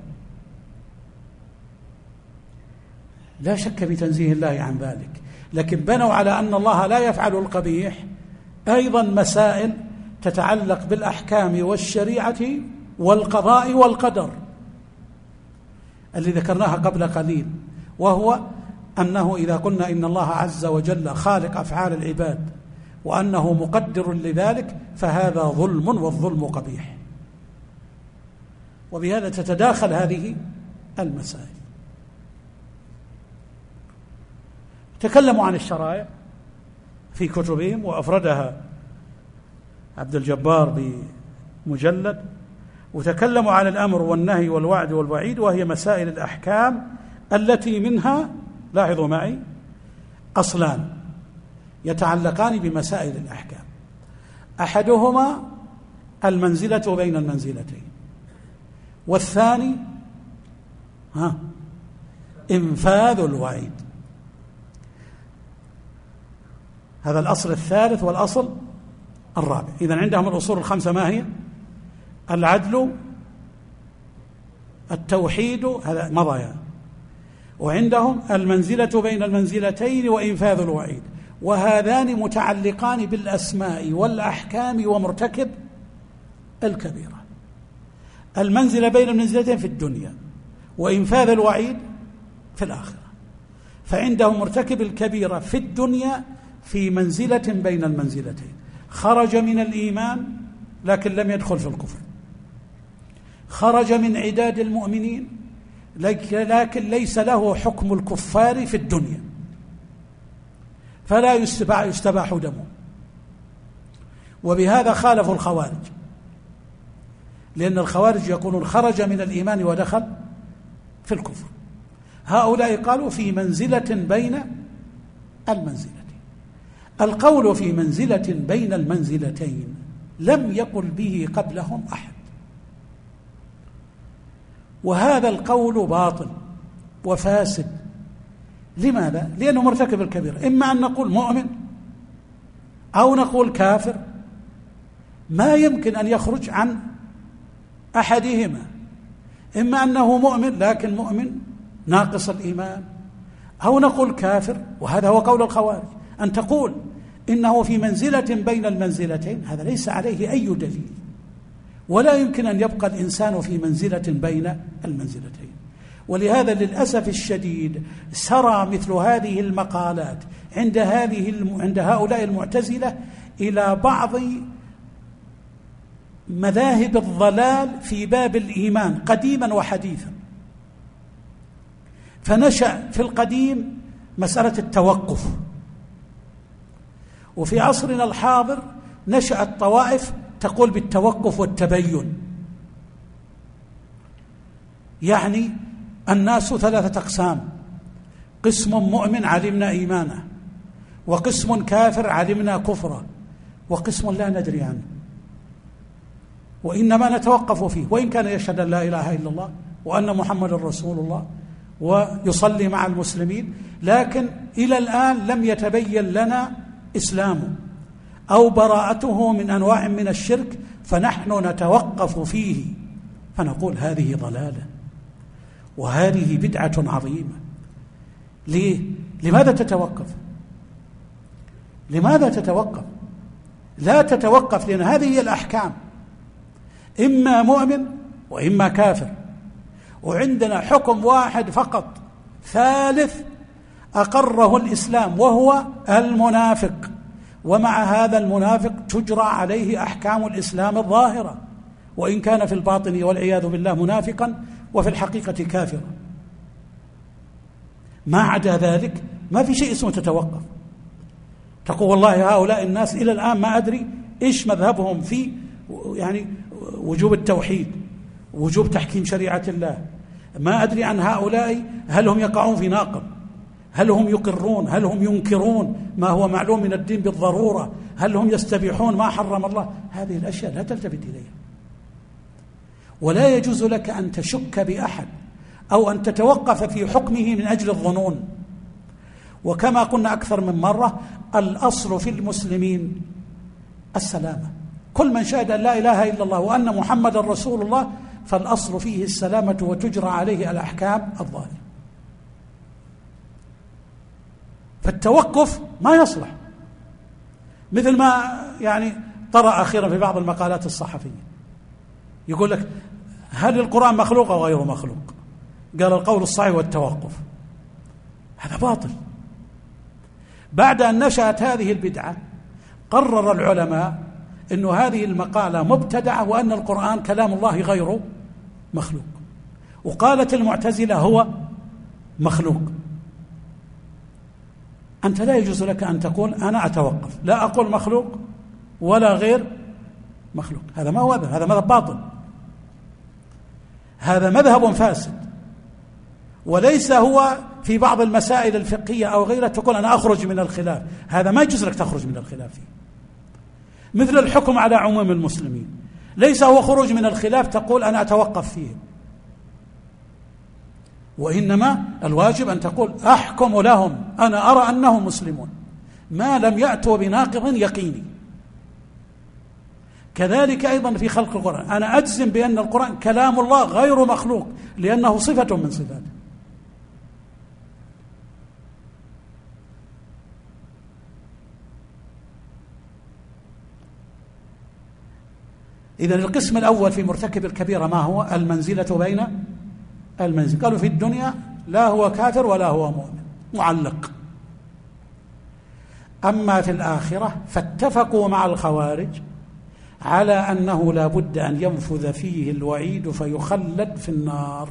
لا شك بتنزيه الله عن ذلك، لكن بنوا على أن الله لا يفعل القبيح أيضا مسائل تتعلق بالأحكام والشريعة والقضاء والقدر اللي ذكرناها قبل قليل، وهو أنه إذا قلنا إن الله عز وجل خالق أفعال العباد وأنه مقدر لذلك فهذا ظلم، والظلم قبيح. وبهذا تتداخل هذه المسائل. تكلموا عن الشرائع في كتبهم، وأفردها عبد الجبار بمجلد، وتكلموا عن الأمر والنهي والوعد والوعيد، وهي مسائل الأحكام التي منها، لاحظوا معي، أصلان يتعلقان بمسائل الأحكام. أحدهما المنزلة بين المنزلتين، والثاني إنفاذ الوعيد. هذا الأصل الثالث والأصل الرابع. إذن عندهم الأصول الخمسة ما هي؟ العدل، التوحيد، هذا مضى، وعندهم المنزلة بين المنزلتين وإنفاذ الوعيد، وهذان متعلقان بالأسماء والأحكام ومرتكب الكبيرة. المنزلة بين المنزلتين في الدنيا، وإنفاذ الوعيد في الآخرة. فعندهم مرتكب الكبيرة في الدنيا في منزلة بين المنزلتين، خرج من الإيمان لكن لم يدخل في الكفر، خرج من عداد المؤمنين لكن ليس له حكم الكفار في الدنيا، فلا يستباح دمه. وبهذا خالفوا الخوارج، لأن الخوارج يقولون خرج من الإيمان ودخل في الكفر. هؤلاء قالوا في منزلة بين المنزلتين. القول في منزلة بين المنزلتين لم يقل به قبلهم أحد، وهذا القول باطل وفاسد. لماذا؟ لأنه مرتكب الكبيرة. إما أن نقول مؤمن أو نقول كافر، ما يمكن أن يخرج عن أحدهما. إما أنه مؤمن لكن مؤمن ناقص الإيمان، أو نقول كافر، وهذا هو قول الخوارج. أن تقول إنه في منزلة بين المنزلتين هذا ليس عليه أي دليل، ولا يمكن أن يبقى الإنسان في منزلة بين المنزلتين. ولهذا للأسف الشديد سرى مثل هذه المقالات عند هؤلاء المعتزلة إلى بعض مذاهب الضلال في باب الإيمان قديما وحديثا. فنشأ في القديم مسألة التوقف، وفي عصرنا الحاضر نشأت طوائف تقول بالتوقف والتبين. يعني الناس ثلاثة أقسام: قسم مؤمن علمنا إيمانه، وقسم كافر علمنا كفره، وقسم لا ندري عنه وإنما نتوقف فيه، وإن كان يشهد أن لا إله إلا الله وأن محمد رسول الله ويصلي مع المسلمين، لكن إلى الآن لم يتبين لنا إسلامه أو براءته من أنواع من الشرك، فنحن نتوقف فيه فنقول هذه ضلالة وهذه بدعة عظيمة. ليه؟ لماذا تتوقف؟ لماذا تتوقف؟ لا تتوقف، لأن هذه هي الأحكام، إما مؤمن وإما كافر، وعندنا حكم واحد فقط ثالث أقره الإسلام وهو المنافق، ومع هذا المنافق تجرى عليه أحكام الإسلام الظاهرة، وإن كان في الباطن والعياذ بالله منافقا وفي الحقيقة كافرا. ما عدا ذلك ما في شيء اسمه تتوقف، تقول والله هؤلاء الناس إلى الآن ما أدري إيش مذهبهم في يعني وجوب التوحيد، وجوب تحكيم شريعة الله، ما أدري عن هؤلاء هل هم يقعون في ناقض، هل هم يقرون، هل هم ينكرون ما هو معلوم من الدين بالضرورة، هل هم يستبيحون ما حرم الله. هذه الأشياء لا تلتفت إليها، ولا يجوز لك أن تشك بأحد أو أن تتوقف في حكمه من أجل الظنون. وكما قلنا أكثر من مرة، الأصل في المسلمين السلامة، كل من شهد أن لا إله إلا الله وأن محمد رسول الله فالأصل فيه السلامة وتجرى عليه الأحكام الظاهرة. فالتوقف ما يصلح، مثل ما يعني طرأ أخيرا في بعض المقالات الصحفية يقول لك هل القرآن مخلوق أو غير مخلوق؟ قال القول الصحيح والتوقف. هذا باطل. بعد أن نشأت هذه البدعة قرر العلماء أن هذه المقالة مبتدعة وأن القرآن كلام الله غير مخلوق، وقالت المعتزلة هو مخلوق. أنت لا يجوز لك أن تقول أنا أتوقف، لا أقول مخلوق ولا غير مخلوق. هذا ما هو هذا مذهب باطل، هذا مذهب فاسد، وليس هو في بعض المسائل الفقهية أو غيرها تقول أنا أخرج من الخلاف. هذا ما يجوز لك تخرج من الخلاف فيه. مثل الحكم على عموم المسلمين ليس هو خروج من الخلاف تقول أنا أتوقف فيه، وإنما الواجب أن تقول أحكم لهم، أنا أرى أنهم مسلمون ما لم يأتوا بناقض يقيني. كذلك أيضا في خلق القرآن، أنا أجزم بأن القرآن كلام الله غير مخلوق لأنه صفة من صفاته. إذن القسم الأول في مرتكب الكبيرة ما هو؟ المنزلة بين المنزل. قالوا في الدنيا لا هو كافر ولا هو مؤمن، معلق. أما في الآخرة فاتفقوا مع الخوارج على أنه لا بد أن ينفذ فيه الوعيد فيخلد في النار،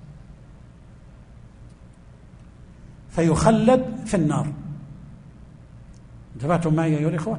فيخلد في النار. انتبهتم معي أيها الإخوة؟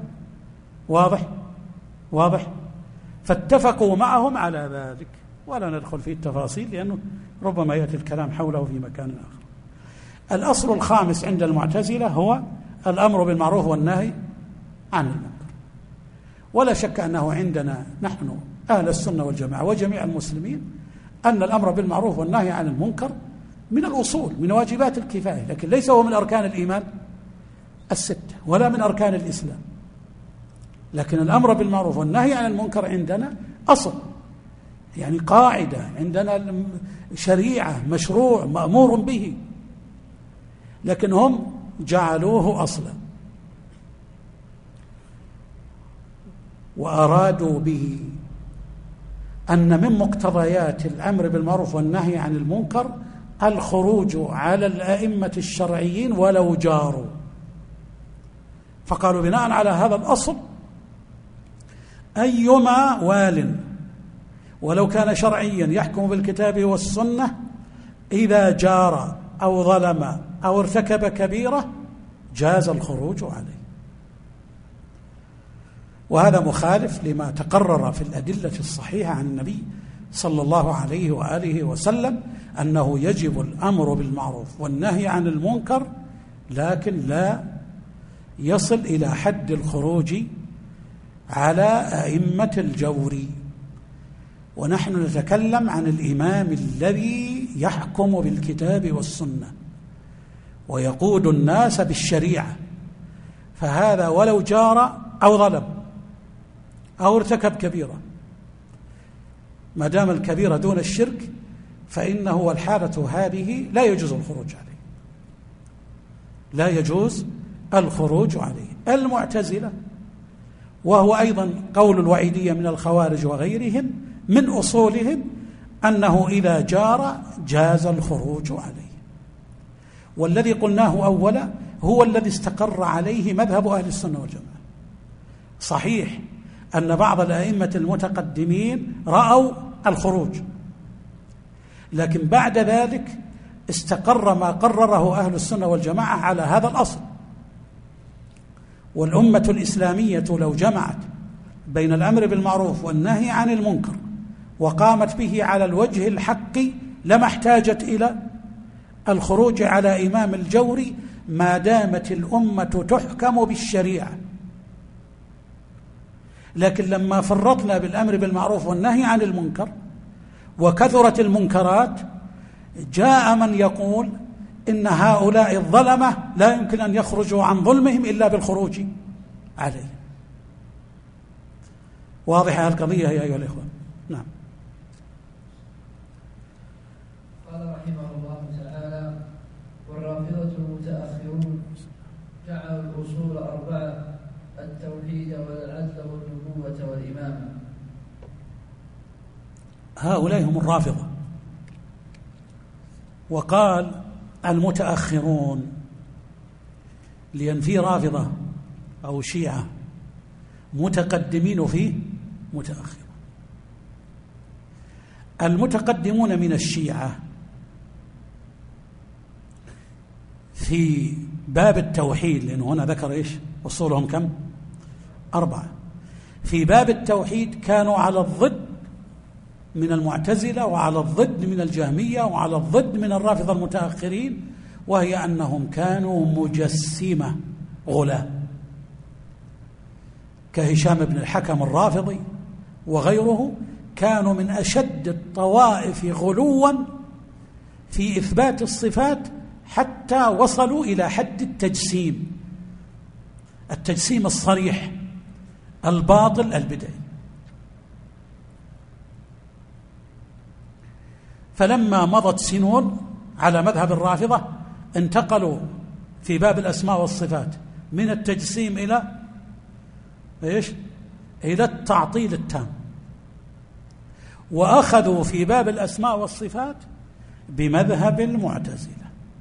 واضح. فاتفقوا معهم على ذلك، ولا ندخل في التفاصيل لأنه ربما يأتي الكلام حوله في مكان آخر. الأصل الخامس عند المعتزلة هو الأمر بالمعروف والنهي عن المنكر. ولا شك أنه عندنا نحن أهل السنة والجماعة وجميع المسلمين أن الأمر بالمعروف والنهي عن المنكر من الأصول، من واجبات الكفاية، لكن ليس هو من أركان الإيمان الستة ولا من أركان الإسلام. لكن الأمر بالمعروف والنهي عن المنكر عندنا أصل، يعني قاعدة عندنا، شريعة، مشروع، مأمور به، لكن هم جعلوه أصلا وأرادوا به أن من مقتضيات الأمر بالمعروف والنهي عن المنكر الخروج على الأئمة الشرعيين ولو جاروا. فقالوا بناء على هذا الأصل أيما وال ولو كان شرعيا يحكم بالكتاب والسنة إذا جار أو ظلم أو ارتكب كبيرة جاز الخروج عليه. وهذا مخالف لما تقرر في الأدلة الصحيحة عن النبي صلى الله عليه وآله وسلم أنه يجب الأمر بالمعروف والنهي عن المنكر، لكن لا يصل إلى حد الخروج على أئمة الجور. ونحن نتكلم عن الإمام الذي يحكم بالكتاب والسنة ويقود الناس بالشريعة، فهذا ولو جار أو ظلم أو ارتكب كبيرة، ما دام الكبيرة دون الشرك فإنه والحالة هذه لا يجوز الخروج عليه، لا يجوز الخروج عليه. المعتزلة وهو أيضا قول الوعيدية من الخوارج وغيرهم من أصولهم أنه إذا جار جاز الخروج عليه. والذي قلناه أولا هو الذي استقر عليه مذهب أهل السنة والجماعة، صحيح أن بعض الأئمة المتقدمين رأوا الخروج، لكن بعد ذلك استقر ما قرره أهل السنة والجماعة على هذا الأصل. والأمة الإسلامية لو جمعت بين الأمر بالمعروف والنهي عن المنكر وقامت به على الوجه الحق لما احتاجت إلى الخروج على إمام الجور ما دامت الأمة تحكم بالشريعة. لكن لما فرطنا بالأمر بالمعروف والنهي عن المنكر وكثرت المنكرات، جاء من يقول إن هؤلاء الظلمة لا يمكن أن يخرجوا عن ظلمهم إلا بالخروج عليه. واضحة القضية يا أيها الإخوة؟ نعم. قال رحمه الله تعالى: والرافضة المتأخرون جعلوا الأصول 4: التوحيد والعدل والنبوة والإمامة. هؤلاء هم الرافضة. وقال المتأخرون لأن في رافضة أو شيعة متقدمين فيه متأخرون. المتقدمون من الشيعة في باب التوحيد، لأنه هنا ذكر إيش أصولهم كم؟ 4. في باب التوحيد كانوا على الضد من المعتزلة وعلى الضد من الجهمية وعلى الضد من الرافضة المتأخرين، وهي أنهم كانوا مجسمة غلاة كهشام بن الحكم الرافضي وغيره، كانوا من أشد الطوائف غلوا في إثبات الصفات حتى وصلوا إلى حد التجسيم الصريح الباطل البدعي. فلما مضت سنون على مذهب الرافضة انتقلوا في باب الأسماء والصفات من التجسيم إلى إيش؟ إلى التعطيل التام، وأخذوا في باب الأسماء والصفات بمذهب المعتزلة،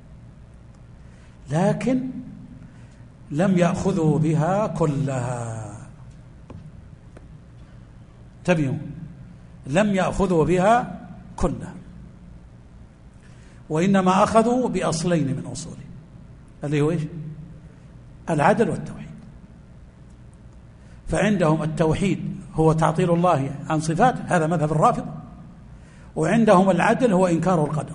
لكن لم يأخذوا بها كلها. تبيون لم يأخذوا بها كلها، وإنما أخذوا بأصلين من أصوله، اللي هو إيش؟ العدل والتوحيد. فعندهم التوحيد هو تعطيل الله عن صفات، هذا مذهب الرافضة، وعندهم العدل هو إنكار القدر.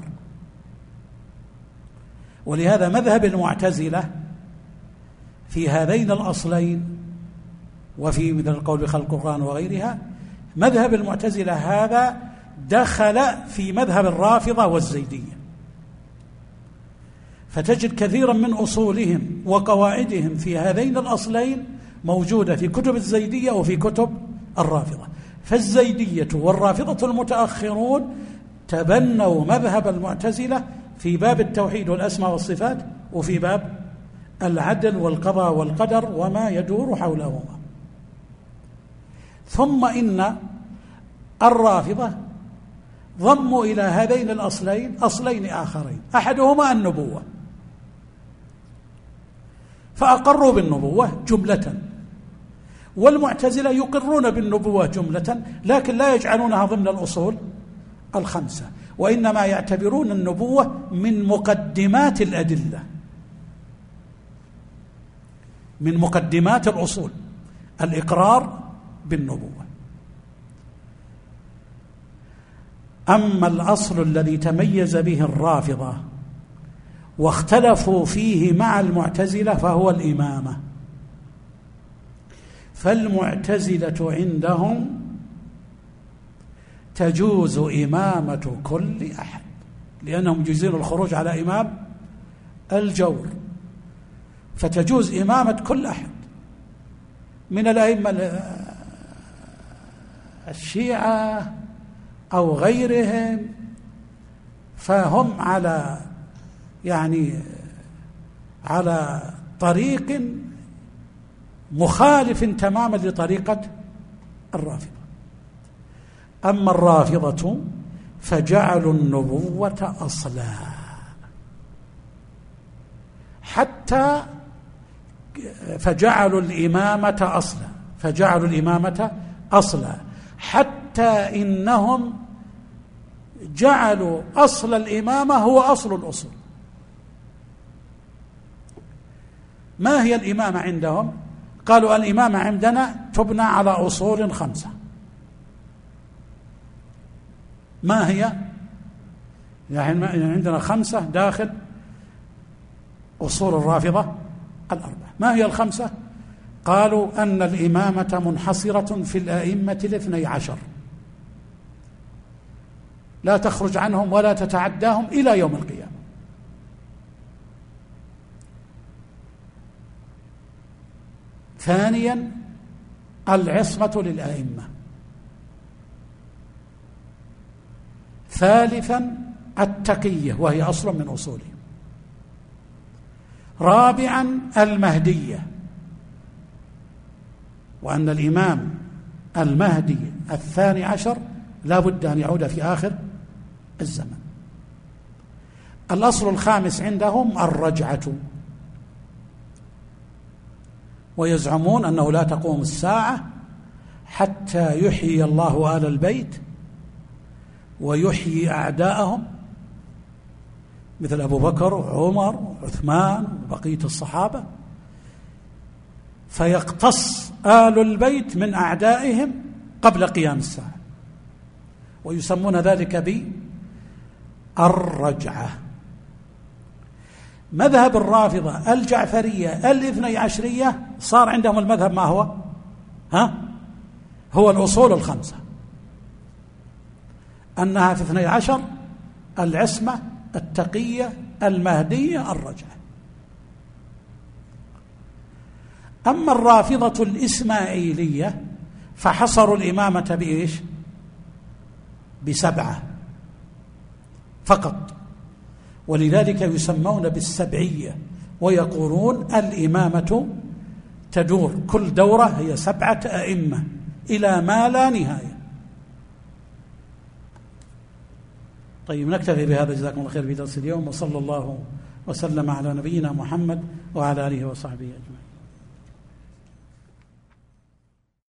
ولهذا مذهب المعتزلة في هذين الأصلين، وفي مثل القول بخلق القرآن وغيرها، مذهب المعتزلة هذا دخل في مذهب الرافضة والزيدية، فتجد كثيرا من أصولهم وقواعدهم في هذين الأصلين موجودة في كتب الزيدية وفي كتب الرافضة. فالزيدية والرافضة المتأخرون تبنوا مذهب المعتزلة في باب التوحيد والأسماء والصفات، وفي باب العدل والقضاء والقدر وما يدور حولهما. ثم إن الرافضة ضموا إلى هذين الأصلين أصلين آخرين، أحدهما النبوة، فأقروا بالنبوة جملة، والمعتزلة يقرون بالنبوة جملة لكن لا يجعلونها ضمن الأصول 5، وإنما يعتبرون النبوة من مقدمات الأدلة، من مقدمات الأصول، الإقرار بالنبوة. أما الأصل الذي تميز به الرافضة واختلفوا فيه مع المعتزلة فهو الإمامة. فالمعتزلة عندهم تجوز إمامة كل أحد، لأنهم يجوزون الخروج على إمام الجور، فتجوز إمامة كل أحد من الأئمة الشيعة أو غيرهم، فهم على على طريق مخالف تماما لطريقة الرافضة. أما الرافضة فجعلوا النبوة أصلا، حتى فجعلوا الإمامة أصلا، فجعلوا الإمامة أصلا، حتى إنهم جعلوا أصل الإمامة هو أصل الأصول. ما هي الإمامة عندهم؟ قالوا الإمامة عندنا تبنى على أصول 5. ما هي؟ يعني عندنا 5 داخل أصول الرافضة 4. ما هي 5؟ قالوا أن الإمامة منحصرة في الأئمة 12، لا تخرج عنهم ولا تتعداهم إلى يوم القيامة. ثانيا العصمة للأئمة. ثالثا التقية وهي أصل من أصولهم. رابعا المهدية، وأن الإمام المهدي 12 لا بد أن يعود في آخر الزمن. الأصل الخامس عندهم الرجعة، ويزعمون أنه لا تقوم الساعة حتى يحيي الله آل البيت ويحيي أعداءهم مثل أبو بكر وعمر وعثمان وبقية الصحابة، فيقتص آل البيت من أعدائهم قبل قيام الساعة، ويسمون ذلك بالرجعة. مذهب الرافضة الجعفرية 12 صار عندهم المذهب ما هو؟ هو الأصول 5، أنها في 12 العصمة، التقية، المهدية، الرجعة. أما الرافضة الإسماعيلية فحصروا الإمامة بإيش؟ ب7 فقط، ولذلك يسمون بالسبعية، ويقولون الإمامة تدور كل دورة هي 7 أئمة إلى ما لا نهاية. طيب نكتفي بهذا، جزاكم الله خير في درس اليوم، وصلى الله وسلم على نبينا محمد وعلى آله وصحبه أجمعين.